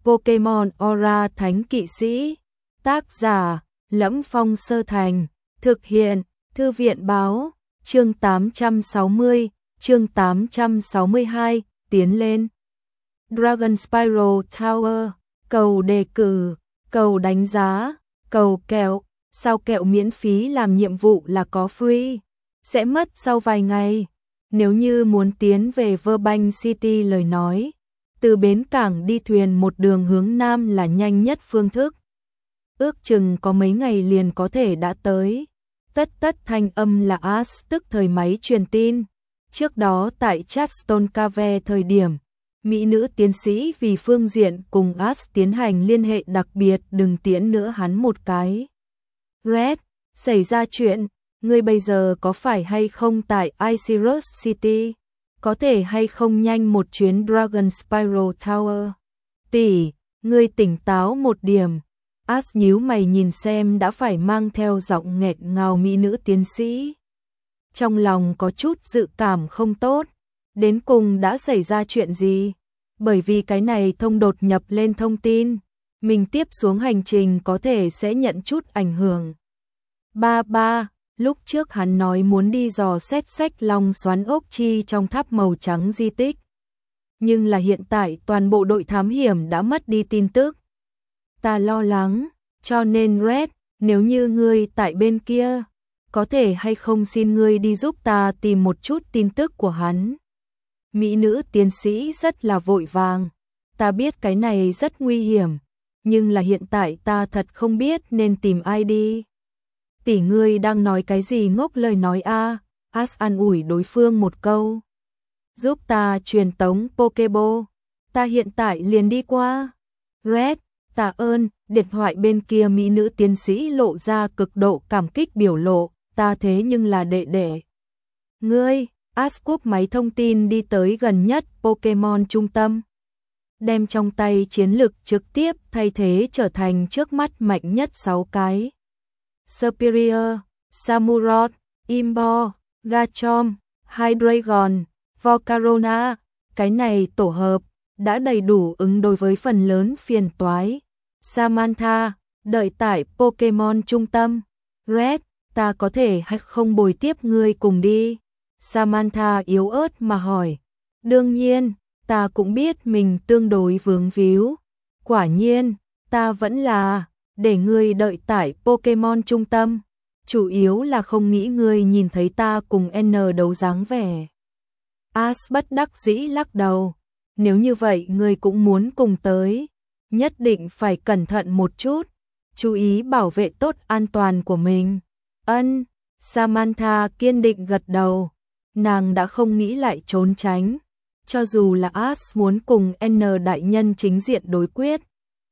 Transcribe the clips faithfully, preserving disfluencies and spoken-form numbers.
Pokemon Aura Thánh Kỵ Sĩ. Tác giả: Lẫm Phong Sơ Thành. Thực hiện: Thư viện báo. Chương tám trăm sáu mươi, chương tám trăm sáu mươi hai, tiến lên. Dragon Spiral Tower, cầu đề cử, cầu đánh giá, cầu kẹo, sao kẹo miễn phí làm nhiệm vụ là có free, sẽ mất sau vài ngày. Nếu như muốn tiến về Verbank City lời nói, từ bến cảng đi thuyền một đường hướng nam là nhanh nhất phương thức. Ước chừng có mấy ngày liền có thể đã tới. Tất tất thanh âm là Ash, tức thời máy truyền tin. Trước đó tại Chatstone Cave thời điểm, mỹ nữ tiến sĩ vì phương diện cùng Ash tiến hành liên hệ đặc biệt đừng tiễn nữa hắn một cái. Red, xảy ra chuyện, ngươi bây giờ có phải hay không tại Icarus City? Có thể hay không nhanh một chuyến Dragon Spiral Tower? Tỷ, ngươi tỉnh táo một điểm. Ash nhíu mày nhìn xem đã phải mang theo giọng nghẹt ngào mỹ nữ tiến sĩ. Trong lòng có chút dự cảm không tốt. Đến cùng đã xảy ra chuyện gì? Bởi vì cái này thông đột nhập lên thông tin, mình tiếp xuống hành trình có thể sẽ nhận chút ảnh hưởng. Ba ba, lúc trước hắn nói muốn đi dò xét sách long xoắn ốc chi trong tháp màu trắng di tích. Nhưng là hiện tại toàn bộ đội thám hiểm đã mất đi tin tức. Ta lo lắng, cho nên Red, nếu như ngươi tại bên kia, có thể hay không xin ngươi đi giúp ta tìm một chút tin tức của hắn. Mỹ nữ tiến sĩ rất là vội vàng, ta biết cái này rất nguy hiểm, nhưng là hiện tại ta thật không biết nên tìm ai đi. Tỷ ngươi đang nói cái gì ngốc lời nói a? À? Ash an ủi đối phương một câu. Giúp ta truyền tống Pokeball, ta hiện tại liền đi qua. Red, tạ ơn. Điện thoại bên kia mỹ nữ tiến sĩ lộ ra cực độ cảm kích biểu lộ, ta thế nhưng là đệ đệ. Ngươi, Ash cúp máy thông tin đi tới gần nhất Pokemon trung tâm. Đem trong tay chiến lực trực tiếp thay thế trở thành trước mắt mạnh nhất sáu cái. Superior, Samurott, Imbo, Garchomp, Hydreigon, Volcarona, cái này tổ hợp đã đầy đủ ứng đối với phần lớn phiền toái. Samantha, đợi tại Pokemon trung tâm. Red, ta có thể hay không bồi tiếp ngươi cùng đi? Samantha yếu ớt mà hỏi. Đương nhiên, ta cũng biết mình tương đối vướng víu. Quả nhiên, ta vẫn là để ngươi đợi tại Pokemon trung tâm. Chủ yếu là không nghĩ ngươi nhìn thấy ta cùng N đấu dáng vẻ. Ash bất đắc dĩ lắc đầu. Nếu như vậy ngươi cũng muốn cùng tới, nhất định phải cẩn thận một chút, chú ý bảo vệ tốt an toàn của mình. Ân, Samantha kiên định gật đầu. Nàng đã không nghĩ lại trốn tránh. Cho dù là Ash muốn cùng N đại nhân chính diện đối quyết,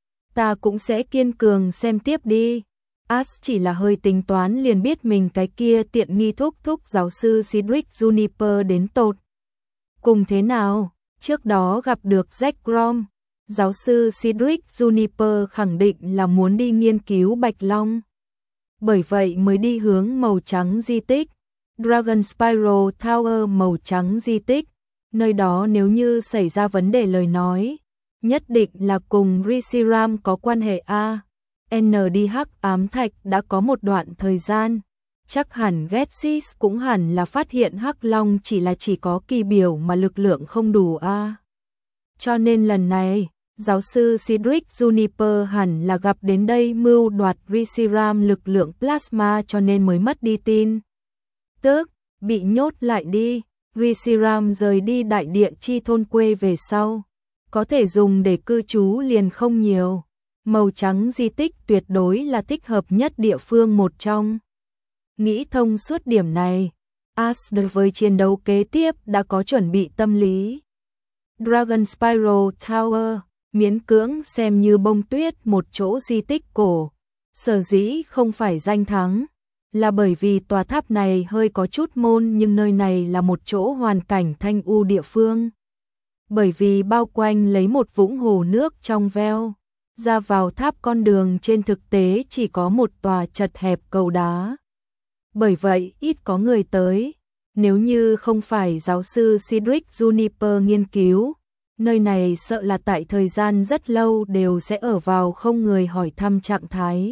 ta cũng sẽ kiên cường xem tiếp đi. Ash chỉ là hơi tính toán liền biết mình cái kia tiện nghi thúc thúc giáo sư Cedric Juniper đến tột cùng thế nào. Trước đó gặp được Jack Grom, giáo sư Cedric Juniper khẳng định là muốn đi nghiên cứu Bạch Long. Bởi vậy mới đi hướng màu trắng di tích, Dragon Spiral Tower màu trắng di tích. Nơi đó nếu như xảy ra vấn đề lời nói, nhất định là cùng Reshiram có quan hệ a. en đê hát ám thạch đã có một đoạn thời gian, chắc hẳn Getsis cũng hẳn là phát hiện Hắc Long chỉ là chỉ có kỳ biểu mà lực lượng không đủ a. Cho nên lần này, giáo sư Cedric Juniper hẳn là gặp đến đây mưu đoạt Reshiram lực lượng plasma cho nên mới mất đi tin tức, bị nhốt lại đi. Reshiram rời đi đại địa chi thôn quê về sau, có thể dùng để cư trú liền không nhiều. Màu trắng di tích tuyệt đối là thích hợp nhất địa phương một trong. Nghĩ thông suốt điểm này, Ash đối với chiến đấu kế tiếp đã có chuẩn bị tâm lý. Dragon Spiral Tower, miễn cưỡng xem như bông tuyết một chỗ di tích cổ. Sở dĩ không phải danh thắng, là bởi vì tòa tháp này hơi có chút môn nhưng nơi này là một chỗ hoàn cảnh thanh u địa phương. Bởi vì bao quanh lấy một vũng hồ nước trong veo, ra vào tháp con đường trên thực tế chỉ có một tòa chật hẹp cầu đá. Bởi vậy ít có người tới, nếu như không phải giáo sư Cedric Juniper nghiên cứu, Nơi này sợ là tại thời gian rất lâu đều sẽ ở vào không người hỏi thăm trạng thái.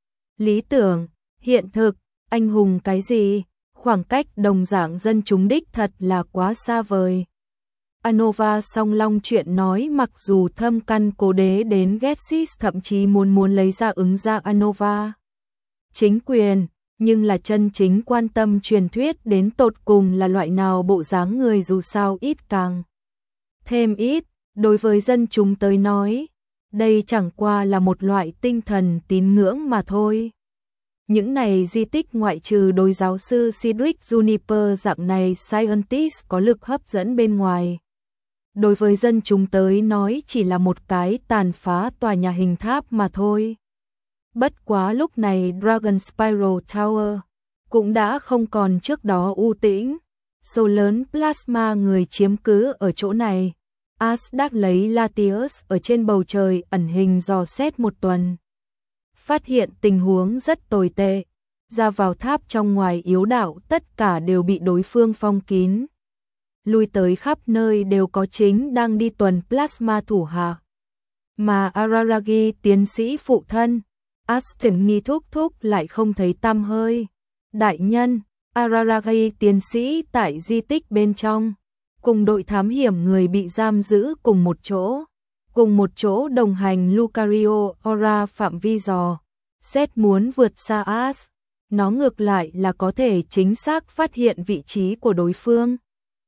Lý tưởng, hiện thực, anh hùng cái gì, khoảng cách đồng dạng dân chúng đích thật là quá xa vời. Anova song long chuyện nói mặc dù thâm căn cố đế đến Getsis thậm chí muốn muốn lấy ra ứng ra Anova chính quyền, nhưng là chân chính quan tâm truyền thuyết đến tột cùng là loại nào bộ dáng người dù sao ít càng thêm ít, đối với dân chúng tới nói, đây chẳng qua là một loại tinh thần tín ngưỡng mà thôi. Những này di tích ngoại trừ đối giáo sư Cedric Juniper dạng này scientist có lực hấp dẫn bên ngoài. Đối với dân chúng tới nói chỉ là một cái tàn phá tòa nhà hình tháp mà thôi. Bất quá lúc này Dragon Spiral Tower cũng đã không còn trước đó u tĩnh. Số lớn plasma người chiếm cứ ở chỗ này. Asgard lấy Latius ở trên bầu trời ẩn hình dò xét một tuần. Phát hiện tình huống rất tồi tệ. Ra vào tháp trong ngoài yếu đạo tất cả đều bị đối phương phong kín. Lui tới khắp nơi đều có chính đang đi tuần plasma thủ hạ. Mà Araragi tiến sĩ phụ thân, Aston nghi thúc thúc lại không thấy tăm hơi. Đại nhân, Araragi tiến sĩ tại di tích bên trong, cùng đội thám hiểm người bị giam giữ cùng một chỗ. Cùng một chỗ đồng hành Lucario Ora phạm vi dò. Xét muốn vượt xa As, nó ngược lại là có thể chính xác phát hiện vị trí của đối phương.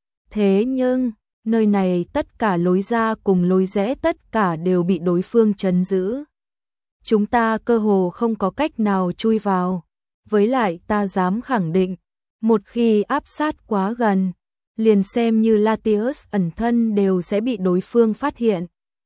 Thế nhưng, nơi này tất cả lối ra cùng lối rẽ tất cả đều bị đối phương trấn giữ. Chúng ta cơ hồ không có cách nào chui vào. Với lại ta dám khẳng định, một khi áp sát quá gần, liền xem như Latius ẩn thân đều sẽ bị đối phương phát hiện.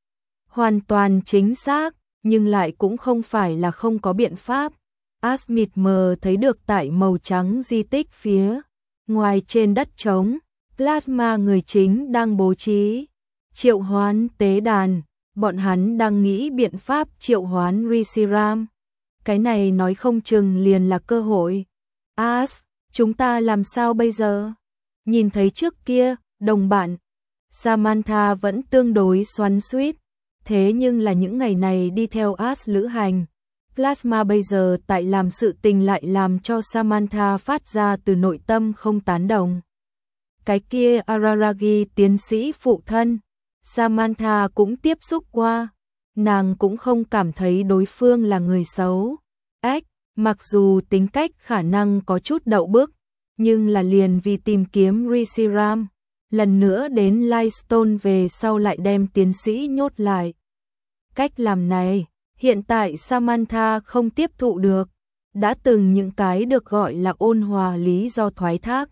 Hoàn toàn chính xác, nhưng lại cũng không phải là không có biện pháp. Asmith mờ thấy được tại màu trắng di tích phía ngoài trên đất trống, plasma người chính đang bố trí triệu hoán tế đàn, bọn hắn đang nghĩ biện pháp triệu hoán Reshiram. Cái này nói không chừng liền là cơ hội. As, chúng ta làm sao bây giờ? Nhìn thấy trước kia, đồng bạn Samantha vẫn tương đối xoắn xuýt, thế nhưng là những ngày này đi theo As lữ hành, plasma bây giờ tại làm sự tình lại làm cho Samantha phát ra từ nội tâm không tán đồng. Cái kia Araragi tiến sĩ phụ thân, Samantha cũng tiếp xúc qua, nàng cũng không cảm thấy đối phương là người xấu. Ếch, mặc dù tính cách khả năng có chút đậu bức, nhưng là liền vì tìm kiếm Reshiram, lần nữa đến Lightstone về sau lại đem tiến sĩ nhốt lại. Cách làm này, hiện tại Samantha không tiếp thụ được, đã từng những cái được gọi là ôn hòa lý do thoái thác.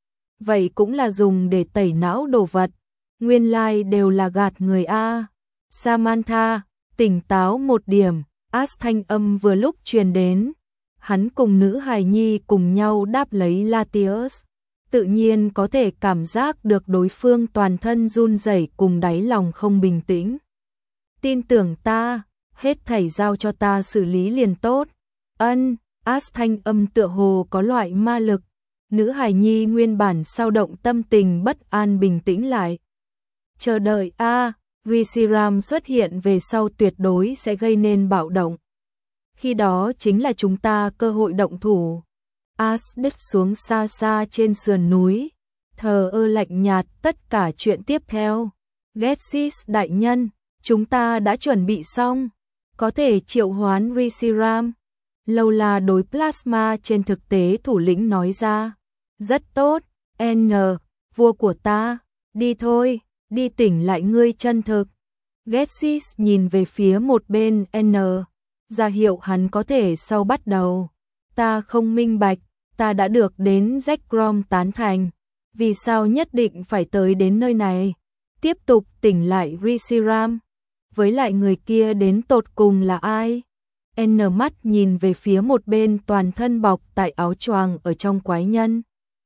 Vậy cũng là dùng để tẩy não đồ vật, nguyên lai đều là gạt người a. Samantha, tỉnh táo một điểm, As thanh âm vừa lúc truyền đến. Hắn cùng nữ hài nhi cùng nhau đáp lấy Latius, tự nhiên có thể cảm giác được đối phương toàn thân run rẩy cùng đáy lòng không bình tĩnh. Tin tưởng ta, hết thảy giao cho ta xử lý liền tốt. Ân, As thanh âm tựa hồ có loại ma lực. Nữ hài nhi nguyên bản sao động tâm tình bất an bình tĩnh lại. Chờ đợi a, à, Reshiram xuất hiện về sau tuyệt đối sẽ gây nên bạo động. Khi đó chính là chúng ta cơ hội động thủ. As đứt xuống xa xa trên sườn núi, thờ ơ lạnh nhạt tất cả chuyện tiếp theo. Getsis đại nhân, chúng ta đã chuẩn bị xong, có thể triệu hoán Reshiram. Lâu là đối plasma trên thực tế thủ lĩnh nói ra. Rất tốt, N, vua của ta, đi thôi, đi tỉnh lại ngươi chân thực. Getsis nhìn về phía một bên N, ra hiệu hắn có thể sau bắt đầu. Ta không minh bạch, ta đã được đến Zekrom tán thành, vì sao nhất định phải tới đến nơi này, tiếp tục tỉnh lại Reshiram. Với lại người kia đến tột cùng là ai? N mắt nhìn về phía một bên toàn thân bọc tại áo choàng ở trong quái nhân.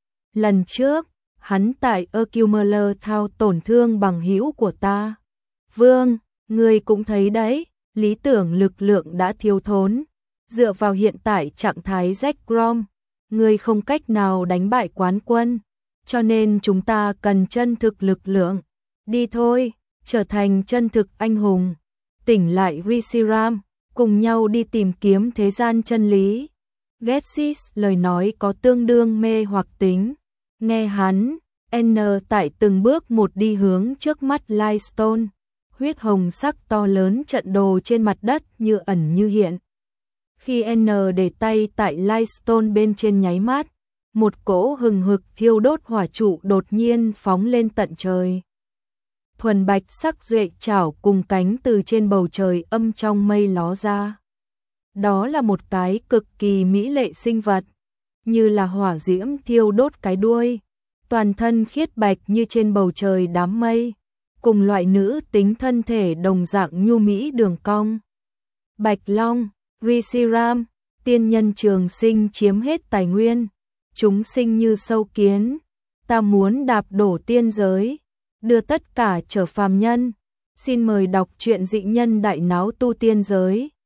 Lần trước, hắn tại Accumuler thao tổn thương bằng hữu của ta. Vương, ngươi cũng thấy đấy, lý tưởng lực lượng đã thiếu thốn. Dựa vào hiện tại trạng thái Zekrom, ngươi không cách nào đánh bại quán quân. Cho nên chúng ta cần chân thực lực lượng. Đi thôi, trở thành chân thực anh hùng, tỉnh lại Reshiram, cùng nhau đi tìm kiếm thế gian chân lý. Getsis lời nói có tương đương mê hoặc tính, nghe hắn, N tại từng bước một đi hướng trước mắt Lightstone, huyết hồng sắc to lớn trận đồ trên mặt đất như ẩn như hiện. Khi N để tay tại Lightstone bên trên nháy mắt, một cỗ hừng hực thiêu đốt hỏa trụ đột nhiên phóng lên tận trời. Thuần bạch sắc duệ chảo cùng cánh từ trên bầu trời âm trong mây ló ra. Đó là một cái cực kỳ mỹ lệ sinh vật, như là hỏa diễm thiêu đốt cái đuôi, toàn thân khiết bạch như trên bầu trời đám mây, cùng loại nữ tính thân thể đồng dạng nhu mỹ đường cong. Bạch Long, Reshiram, tiên nhân trường sinh chiếm hết tài nguyên, chúng sinh như sâu kiến, ta muốn đạp đổ tiên giới, đưa tất cả trở phàm nhân. Xin mời đọc truyện Dị Nhân Đại Náo Tu Tiên Giới.